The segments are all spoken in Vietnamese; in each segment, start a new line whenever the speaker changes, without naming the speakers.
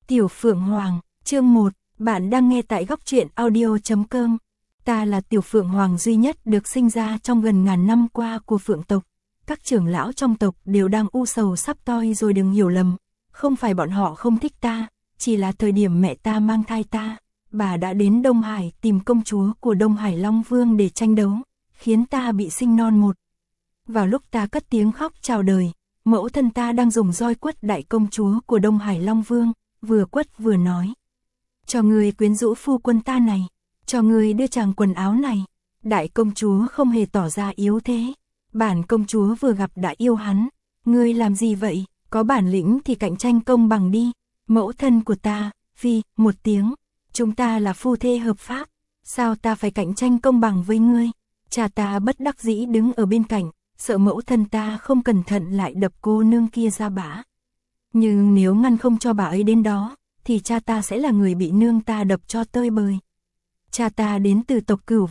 Tiểu Phượng Hoàng, chương 1, bạn đang nghe tại góc truyện audio.com. Ta là Tiểu Phượng Hoàng duy nhất được sinh ra trong gần ngàn năm qua của Phượng tộc. Các trưởng lão trong tộc đều đang u sầu sắp toi rồi, đừng hiểu lầm. Không phải bọn họ không thích ta, chỉ là thời điểm mẹ ta mang thai ta, bà đã đến Đông Hải tìm công chúa của Đông Hải Long Vương để tranh đấu, khiến ta bị sinh non một. Vào lúc ta cất tiếng khóc chào đời, mẫu thân ta đang dùng roi quất đại công chúa của Đông Hải Long Vương, vừa quất vừa nói: cho người quyến rũ phu quân ta này, cho người đưa chàng quần áo này. Đại công chúa không hề tỏ ra yếu thế, bản công chúa vừa gặp đã yêu hắn. Ngươi làm gì vậy, có bản lĩnh thì cạnh tranh công bằng đi. Mẫu thân của ta, phi, một tiếng, chúng ta là phu thê hợp pháp, sao ta phải cạnh tranh công bằng với ngươi? Cha ta bất đắc dĩ đứng ở bên cạnh, sợ mẫu thân ta không cẩn thận lại đập cô nương kia ra bả. Nhưng nếu ngăn không cho bà ấy đến đó, thì cha ta sẽ là người bị nương ta đập cho tơi bời. Cha ta đến từ tộc Cửu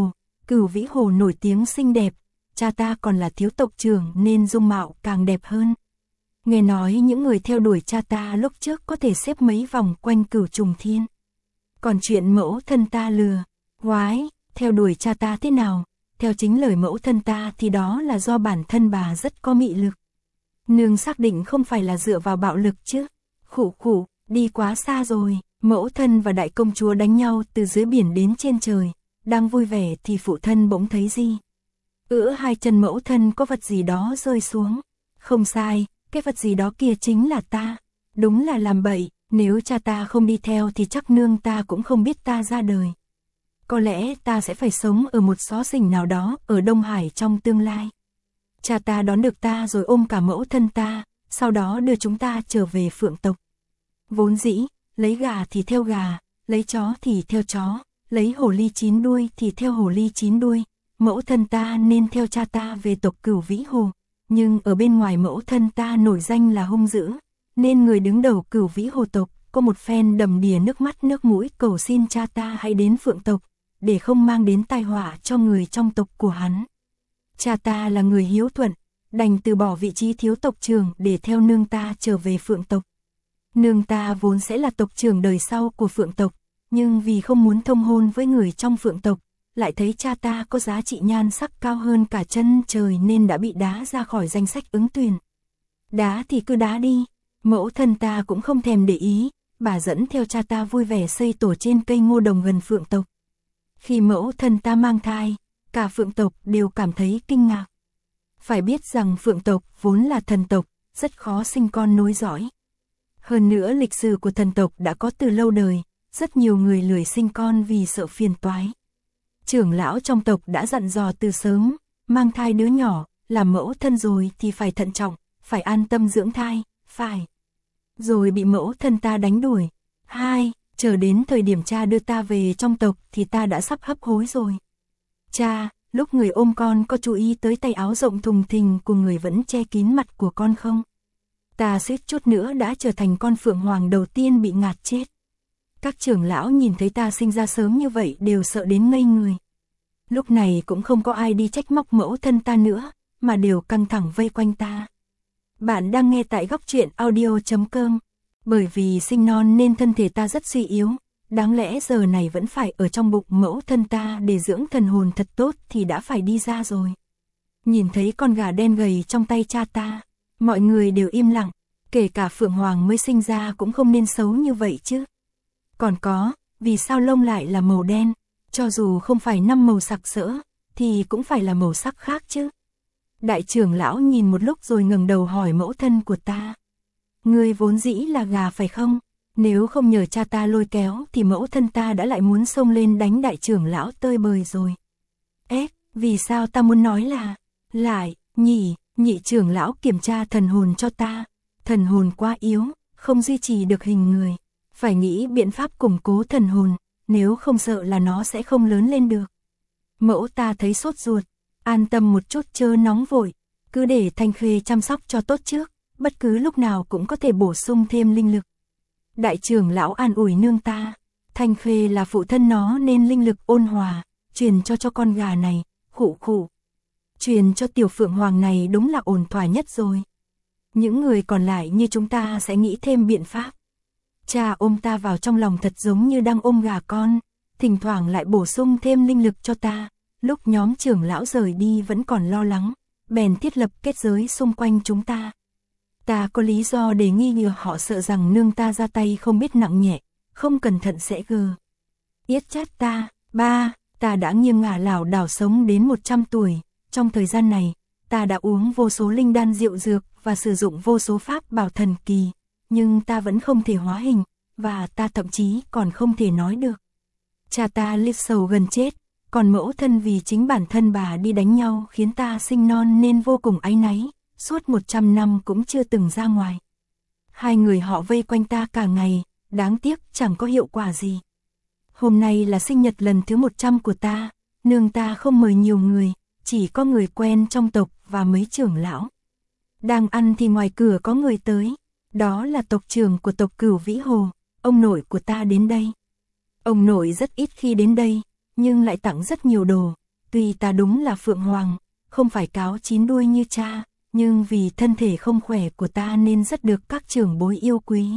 Vĩ Hồ nổi tiếng xinh đẹp, cha ta còn là thiếu tộc trưởng nên dung mạo càng đẹp hơn. Nghe nói những người theo đuổi cha ta lúc trước có thể xếp mấy vòng quanh Cửu Trùng Thiên. Còn chuyện mẫu thân ta lừa, ngoái, theo đuổi cha ta thế nào? Theo chính lời mẫu thân ta thì đó là do bản thân bà rất có mị lực. Nương xác định không phải là dựa vào bạo lực chứ. Khụ, đi quá xa rồi. Mẫu thân và đại công chúa đánh nhau từ dưới biển đến trên trời. Đang vui vẻ thì phụ thân bỗng thấy gì? Hai chân mẫu thân có vật gì đó rơi xuống. Không sai, cái vật gì đó kia chính là ta. Đúng là làm bậy, nếu cha ta không đi theo thì chắc nương ta cũng không biết ta ra đời. Có lẽ ta sẽ phải sống ở một xó xỉnh nào đó ở Đông Hải trong tương lai. Cha ta đón được ta rồi ôm cả mẫu thân ta, sau đó đưa chúng ta trở về Phượng tộc. Vốn dĩ, lấy gà thì theo gà, lấy chó thì theo chó, lấy hổ ly 9 đuôi thì theo hổ ly 9 đuôi. Mẫu thân ta nên theo cha ta về tộc Cửu Vĩ Hồ, nhưng ở bên ngoài mẫu thân ta nổi danh là hung dữ, nên người đứng đầu Cửu Vĩ Hồ tộc có một phen đầm đìa nước mắt nước mũi cầu xin cha ta hãy đến Phượng tộc, để không mang đến tai họa cho người trong tộc của hắn. Cha ta là người hiếu thuận, đành từ bỏ vị trí thiếu tộc trưởng để theo nương ta trở về Phượng tộc. Nương ta vốn sẽ là tộc trưởng đời sau của Phượng tộc, nhưng vì không muốn thông hôn với người trong Phượng tộc, lại thấy cha ta có giá trị nhan sắc cao hơn cả chân trời nên đã bị đá ra khỏi danh sách ứng tuyển. Đá thì cứ đá đi, mẫu thân ta cũng không thèm để ý, bà dẫn theo cha ta vui vẻ xây tổ trên cây ngô đồng gần Phượng tộc. Khi mẫu thân ta mang thai, cả Phượng tộc đều cảm thấy kinh ngạc. Phải biết rằng Phượng tộc vốn là thần tộc, rất khó sinh con nối dõi. Hơn nữa lịch sử của thần tộc đã có từ lâu đời, rất nhiều người lười sinh con vì sợ phiền toái. Trưởng lão trong tộc đã dặn dò từ sớm, mang thai đứa nhỏ, làm mẫu thân rồi thì phải thận trọng, phải an tâm dưỡng thai, phải. Rồi bị mẫu thân ta đánh đuổi. Chờ đến thời điểm cha đưa ta về trong tộc thì ta đã sắp hấp hối rồi. Cha, lúc người ôm con có chú ý tới tay áo rộng thùng thình của người vẫn che kín mặt của con không? Ta suýt chút nữa đã trở thành con Phượng Hoàng đầu tiên bị ngạt chết. Các trưởng lão nhìn thấy ta sinh ra sớm như vậy đều sợ đến ngây người. Lúc này cũng không có ai đi trách móc mẫu thân ta nữa, mà đều căng thẳng vây quanh ta. Bạn đang nghe tại góc truyện audio.com. Bởi vì sinh non nên thân thể ta rất suy yếu, đáng lẽ giờ này vẫn phải ở trong bụng mẫu thân ta để dưỡng thần hồn thật tốt thì đã phải đi ra rồi. Nhìn thấy con gà đen gầy trong tay cha ta, mọi người đều im lặng, kể cả Phượng Hoàng mới sinh ra cũng không nên xấu như vậy chứ. Còn có, vì sao lông lại là màu đen, cho dù không phải 5 màu sặc sỡ, thì cũng phải là màu sắc khác chứ. Đại trưởng lão nhìn một lúc rồi ngẩng đầu hỏi mẫu thân của ta: ngươi vốn dĩ là gà phải không? Nếu không nhờ cha ta lôi kéo thì mẫu thân ta đã lại muốn xông lên đánh đại trưởng lão tơi bời rồi. Vì sao ta muốn nói là lại, nhị trưởng lão kiểm tra thần hồn cho ta. Thần hồn quá yếu, không duy trì được hình người. Phải nghĩ biện pháp củng cố thần hồn, nếu không sợ là nó sẽ không lớn lên được. Mẫu ta thấy sốt ruột, an tâm một chút chớ nóng vội, cứ để Thanh Khê chăm sóc cho tốt trước, bất cứ lúc nào cũng có thể bổ sung thêm linh lực. Đại trưởng lão an ủi nương ta, Thanh Khê là phụ thân nó nên linh lực ôn hòa, truyền cho con gà này, khụ. Truyền cho Tiểu Phượng Hoàng này đúng là ổn thỏa nhất rồi. Những người còn lại như chúng ta sẽ nghĩ thêm biện pháp. Cha ôm ta vào trong lòng thật giống như đang ôm gà con, thỉnh thoảng lại bổ sung thêm linh lực cho ta. Lúc nhóm trưởng lão rời đi vẫn còn lo lắng, bèn thiết lập kết giới xung quanh chúng ta. Ta có lý do để nghi ngờ họ, sợ rằng nương ta ra tay không biết nặng nhẹ, không cẩn thận sẽ yết chát ta. Ta đã nghiêng ngả lảo đảo sống đến 100 tuổi, trong thời gian này, ta đã uống vô số linh đan diệu dược và sử dụng vô số pháp bảo thần kỳ, nhưng ta vẫn không thể hóa hình, và ta thậm chí còn không thể nói được. Cha ta liệt sầu gần chết, còn mẫu thân vì chính bản thân bà đi đánh nhau khiến ta sinh non nên vô cùng áy náy, suốt 100 năm cũng chưa từng ra ngoài. Hai người họ vây quanh ta cả ngày, đáng tiếc chẳng có hiệu quả gì. Hôm nay là sinh nhật lần thứ 100 của ta, nương ta không mời nhiều người, chỉ có người quen trong tộc và mấy trưởng lão. Đang ăn thì ngoài cửa có người tới, đó là tộc trưởng của tộc Cửu Vĩ Hồ, ông nội của ta đến đây. Ông nội rất ít khi đến đây, nhưng lại tặng rất nhiều đồ, tuy ta đúng là Phượng Hoàng, không phải cáo 9 đuôi như cha, nhưng vì thân thể không khỏe của ta nên rất được các trưởng bối yêu quý.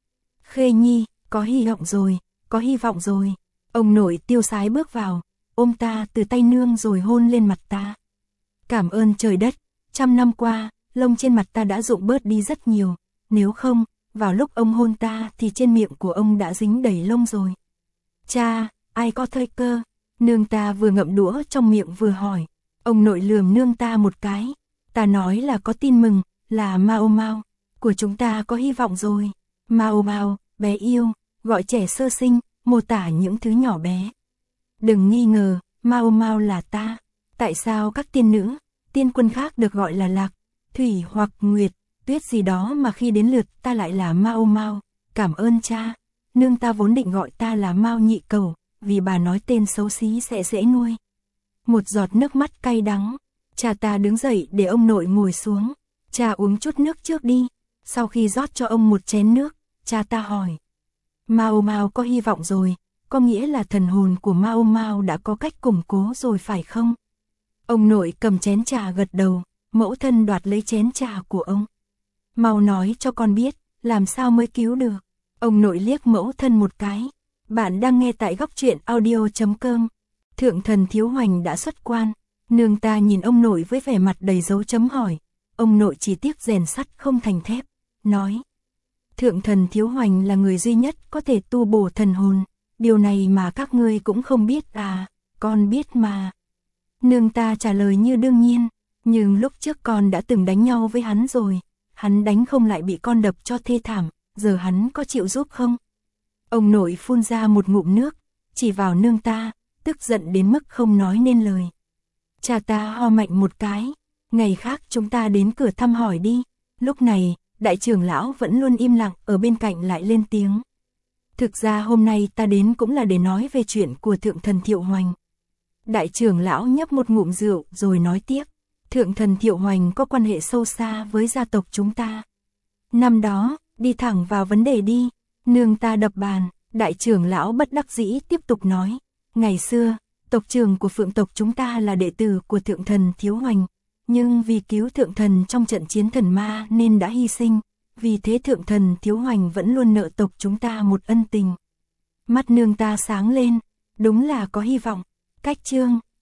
Khê Nhi, có hy vọng rồi, có hy vọng rồi. Ông nội tiêu sái bước vào, ôm ta từ tay nương rồi hôn lên mặt ta. Cảm ơn trời đất, 100 năm qua, lông trên mặt ta đã rụng bớt đi rất nhiều, nếu không, vào lúc ông hôn ta thì trên miệng của ông đã dính đầy lông rồi. Cha, ai có thời cơ? Nương ta vừa ngậm đũa trong miệng vừa hỏi. Ông nội lườm nương ta một cái. Ta nói là có tin mừng, là Mao Mao, của chúng ta có hy vọng rồi. Mao Mao, bé yêu, gọi trẻ sơ sinh, mô tả những thứ nhỏ bé. Đừng nghi ngờ, Mao Mao là ta. Tại sao các tiên nữ, tiên quân khác được gọi là Lạc, Thủy hoặc Nguyệt, Tuyết gì đó mà khi đến lượt ta lại là Mao Mao? Cảm ơn cha. Nương ta vốn định gọi ta là Mao Nhị Cầu, vì bà nói tên xấu xí sẽ dễ nuôi. Một giọt nước mắt cay đắng. Cha ta đứng dậy để ông nội ngồi xuống. Cha uống chút nước trước đi. Sau khi rót cho ông một chén nước, cha ta hỏi. Mao Mao có hy vọng rồi, có nghĩa là thần hồn của Mao Mao đã có cách củng cố rồi phải không? Ông nội cầm chén trà gật đầu, mẫu thân đoạt lấy chén trà của ông. Mau nói cho con biết, làm sao mới cứu được? Ông nội liếc mẫu thân một cái. Bạn đang nghe tại góc truyện audio.com. Thượng thần Thiếu Hoành đã xuất quan. Nương ta nhìn ông nội với vẻ mặt đầy dấu chấm hỏi. Ông nội chỉ tiếc rèn sắt không thành thép, nói. Thượng thần Thiếu Hoành là người duy nhất có thể tu bổ thần hồn. Điều này mà các ngươi cũng không biết à? Con biết mà. Nương ta trả lời như đương nhiên. Nhưng lúc trước con đã từng đánh nhau với hắn rồi. Hắn đánh không lại bị con đập cho thê thảm. Giờ hắn có chịu giúp không? Ông nội phun ra một ngụm nước, chỉ vào nương ta, tức giận đến mức không nói nên lời. Cha ta ho mạnh một cái, ngày khác chúng ta đến cửa thăm hỏi đi. Lúc này, đại trưởng lão vẫn luôn im lặng ở bên cạnh lại lên tiếng. Thực ra hôm nay ta đến cũng là để nói về chuyện của thượng thần Thiệu Hoành. Đại trưởng lão nhấp một ngụm rượu rồi nói tiếp. Thượng thần Thiệu Hoành có quan hệ sâu xa với gia tộc chúng ta. Năm đó, đi thẳng vào vấn đề đi. Nương ta đập bàn, đại trưởng lão bất đắc dĩ tiếp tục nói. Ngày xưa, tộc trưởng của phượng tộc chúng ta là đệ tử của thượng thần Thiếu Hoành. Nhưng vì cứu thượng thần trong trận chiến thần ma nên đã hy sinh. Vì thế thượng thần Thiếu Hoành vẫn luôn nợ tộc chúng ta một ân tình. Mắt nương ta sáng lên, đúng là có hy vọng. Cách chương